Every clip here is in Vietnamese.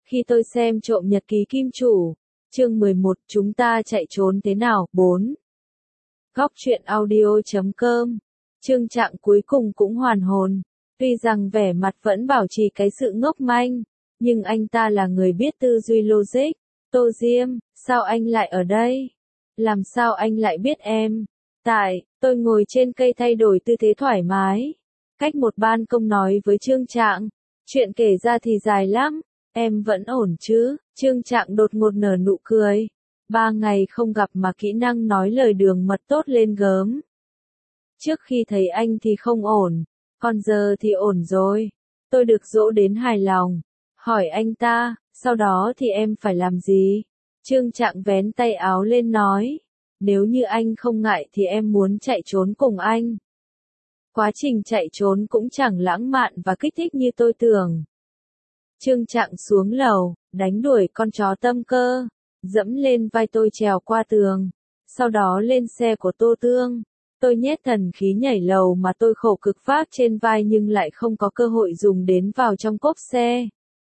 Khi tôi xem trộm nhật ký kim chủ, chương 11, chúng ta chạy trốn thế nào, 4. Góc truyện audio.com. Trương Trạng cuối cùng cũng hoàn hồn, tuy rằng vẻ mặt vẫn bảo trì cái sự ngốc manh, nhưng anh ta là người biết tư duy logic. Tô Diêm, sao anh lại ở đây? Làm sao anh lại biết em? Tôi ngồi trên cây thay đổi tư thế thoải mái, cách một ban công nói với Trương Trạng, chuyện kể ra thì dài lắm, em vẫn ổn chứ? Trương Trạng đột ngột nở nụ cười. 3 ngày không gặp mà kỹ năng nói lời đường mật tốt lên gớm. Trước khi thấy anh thì không ổn, còn giờ thì ổn rồi. Tôi được dỗ đến hài lòng. Hỏi anh ta, sau đó thì em phải làm gì? Trương Trạng vén tay áo lên nói, nếu như anh không ngại thì em muốn chạy trốn cùng anh. Quá trình chạy trốn cũng chẳng lãng mạn và kích thích như tôi tưởng. Trương Trạng xuống lầu, đánh đuổi con chó tâm cơ, dẫm lên vai tôi trèo qua tường, sau đó lên xe của Tô Tương. Tôi nhét thần khí nhảy lầu mà tôi khổ cực vác trên vai nhưng lại không có cơ hội dùng đến vào trong cốp xe.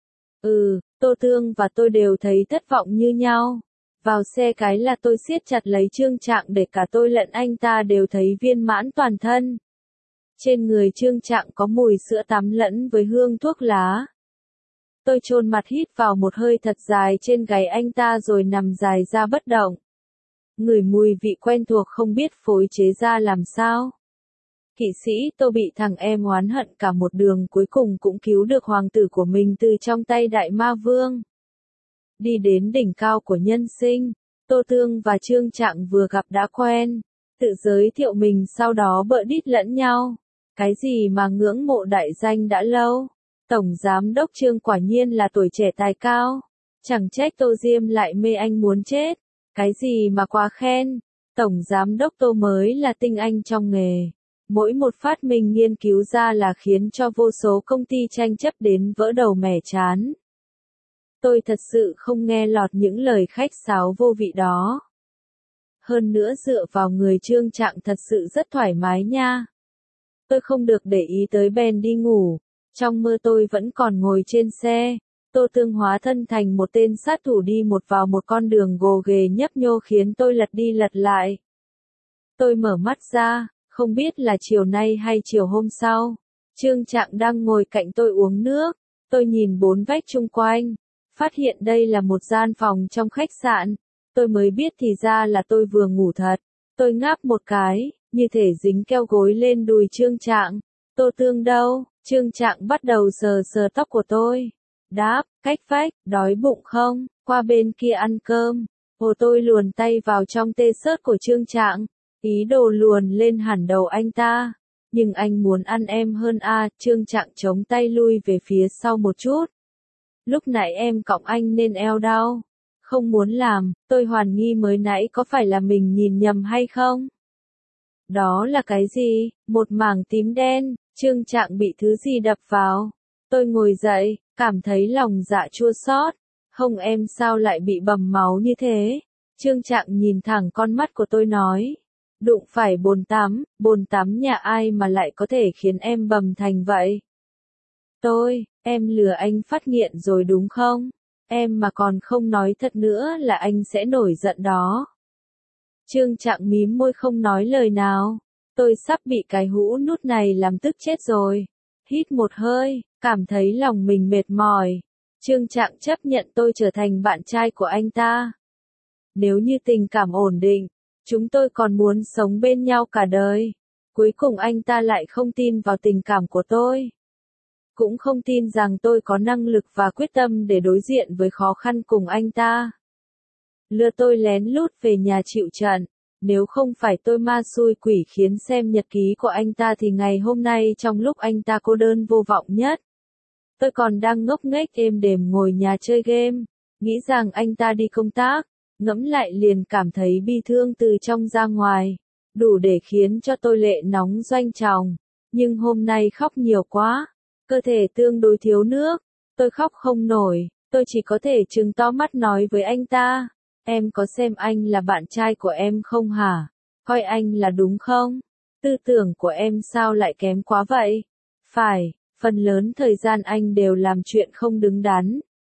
Tô Tương và tôi đều thấy thất vọng như nhau. Vào xe cái là tôi siết chặt lấy Trương Trạng để cả tôi lẫn anh ta đều thấy viên mãn toàn thân. Trên người Trương Trạng có mùi sữa tắm lẫn với hương thuốc lá. Tôi chôn mặt hít vào một hơi thật dài trên gáy anh ta rồi nằm dài ra bất động. Ngửi mùi vị quen thuộc không biết phối chế ra làm sao. Kỵ sĩ Tô bị thằng em oán hận cả một đường cuối cùng cũng cứu được hoàng tử của mình từ trong tay đại ma vương. Đi đến đỉnh cao của nhân sinh, Tô Tương và Trương Trạng vừa gặp đã quen, tự giới thiệu mình sau đó bợ đít lẫn nhau. Cái gì mà ngưỡng mộ đại danh đã lâu. Tổng giám đốc Trương quả nhiên là tuổi trẻ tài cao. Chẳng trách Tô Diêm lại mê anh muốn chết. Cái gì mà quá khen. Tổng giám đốc Tô mới là tinh anh trong nghề. Mỗi một phát minh nghiên cứu ra là khiến cho vô số công ty tranh chấp đến vỡ đầu mẻ trán. Tôi thật sự không nghe lọt những lời khách sáo vô vị đó. Hơn nữa dựa vào người Trương Trạng thật sự rất thoải mái nha. Tôi không được để ý tới bèn đi ngủ. Trong mơ tôi vẫn còn ngồi trên xe. Tô Tương hóa thân thành một tên sát thủ đi một vào một con đường gồ ghề nhấp nhô khiến tôi lật đi lật lại. Tôi mở mắt ra, không biết là chiều nay hay chiều hôm sau. Trương Trạng đang ngồi cạnh tôi uống nước. Tôi nhìn bốn vách chung quanh, phát hiện đây là một gian phòng trong khách sạn. Tôi mới biết thì ra là tôi vừa ngủ thật. Tôi ngáp một cái, như thể dính keo gối lên đùi Trương Trạng. Tô Tương đâu? Trương Trạng bắt đầu sờ sờ tóc của tôi. Đáp, cách vách, đói bụng không? Qua bên kia ăn cơm. Tôi luồn tay vào trong t-shirt của Trương Trạng, ý đồ luồn lên hẳn đầu anh ta. Nhưng anh muốn ăn em hơn à? Trương Trạng chống tay lui về phía sau một chút. Lúc nãy em cõng anh nên eo đau. Không muốn làm, tôi hoài nghi mới nãy có phải là mình nhìn nhầm hay không? Đó là cái gì? Một mảng tím đen. Trương Trạng bị thứ gì đập vào. Tôi ngồi dậy, cảm thấy lòng dạ chua xót. Hông em sao lại bị bầm máu như thế? Trương Trạng nhìn thẳng con mắt của tôi nói. Đụng phải bồn tắm nhà ai mà lại có thể khiến em bầm thành vậy? Em lừa anh phát nghiện rồi đúng không? Em mà còn không nói thật nữa là anh sẽ nổi giận đó. Trương Trạng mím môi không nói lời nào. Tôi sắp bị cái hũ nút này làm tức chết rồi. Hít một hơi, cảm thấy lòng mình mệt mỏi. Trương Trạng chấp nhận tôi trở thành bạn trai của anh ta. Nếu như tình cảm ổn định, chúng tôi còn muốn sống bên nhau cả đời. Cuối cùng anh ta lại không tin vào tình cảm của tôi. Cũng không tin rằng tôi có năng lực và quyết tâm để đối diện với khó khăn cùng anh ta. Lừa tôi lén lút về nhà chịu trận. Nếu không phải tôi ma xui quỷ khiến xem nhật ký của anh ta thì ngày hôm nay trong lúc anh ta cô đơn vô vọng nhất. Tôi còn đang ngốc nghếch êm đềm ngồi nhà chơi game, nghĩ rằng anh ta đi công tác, ngẫm lại liền cảm thấy bi thương từ trong ra ngoài, đủ để khiến cho tôi lệ nóng doanh tròng. Nhưng hôm nay khóc nhiều quá, cơ thể tương đối thiếu nước, tôi khóc không nổi, tôi chỉ có thể trừng to mắt nói với anh ta. Em có xem anh là bạn trai của em không hả? Coi anh là đúng không? Tư tưởng của em sao lại kém quá vậy? Phải, phần lớn thời gian anh đều làm chuyện không đứng đắn.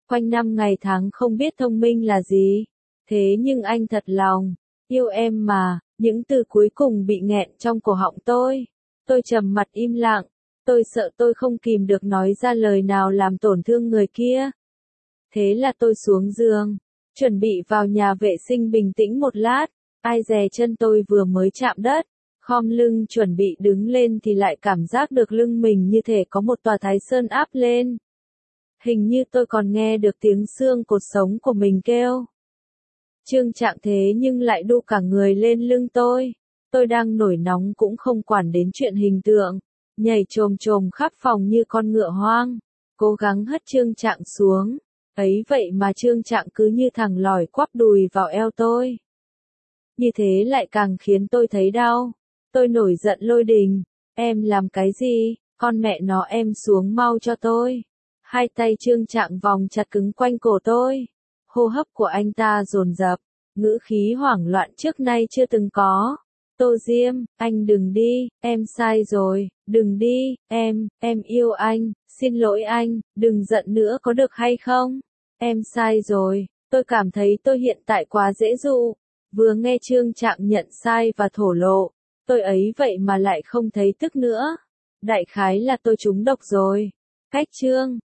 quanh năm ngày tháng không biết thông minh là gì. Thế nhưng anh thật lòng, yêu em mà, những từ cuối cùng bị nghẹn trong cổ họng tôi. Tôi trầm mặt im lặng, tôi sợ tôi không kìm được nói ra lời nào làm tổn thương người kia. Thế là tôi xuống giường, chuẩn bị vào nhà vệ sinh bình tĩnh một lát, ai dè chân tôi vừa mới chạm đất, khom lưng chuẩn bị đứng lên thì lại cảm giác được lưng mình như thể có một tòa Thái Sơn áp lên. Hình như tôi còn nghe được tiếng xương cột sống của mình kêu. Trương Trạng thế nhưng lại đu cả người lên lưng tôi. Tôi đang nổi nóng cũng không quản đến chuyện hình tượng, nhảy chồm chồm khắp phòng như con ngựa hoang, cố gắng hất Trương Trạng xuống. Ấy vậy mà Trương Trạng cứ như thằng lỏi quắp đùi vào eo tôi. Như thế lại càng khiến tôi thấy đau. Tôi nổi giận lôi đình. Em làm cái gì? Con mẹ nó em xuống mau cho tôi. Hai tay Trương Trạng vòng chặt cứng quanh cổ tôi. Hô hấp của anh ta dồn dập, ngữ khí hoảng loạn trước nay chưa từng có. Tô Diêm, anh đừng đi, em sai rồi, đừng đi, em yêu anh, xin lỗi anh, đừng giận nữa có được hay không? Em sai rồi, tôi cảm thấy tôi hiện tại quá dễ dụ. Vừa nghe Trương Trạng nhận sai và thổ lộ, tôi ấy vậy mà lại không thấy tức nữa. Đại khái là tôi trúng độc rồi. Cách Trương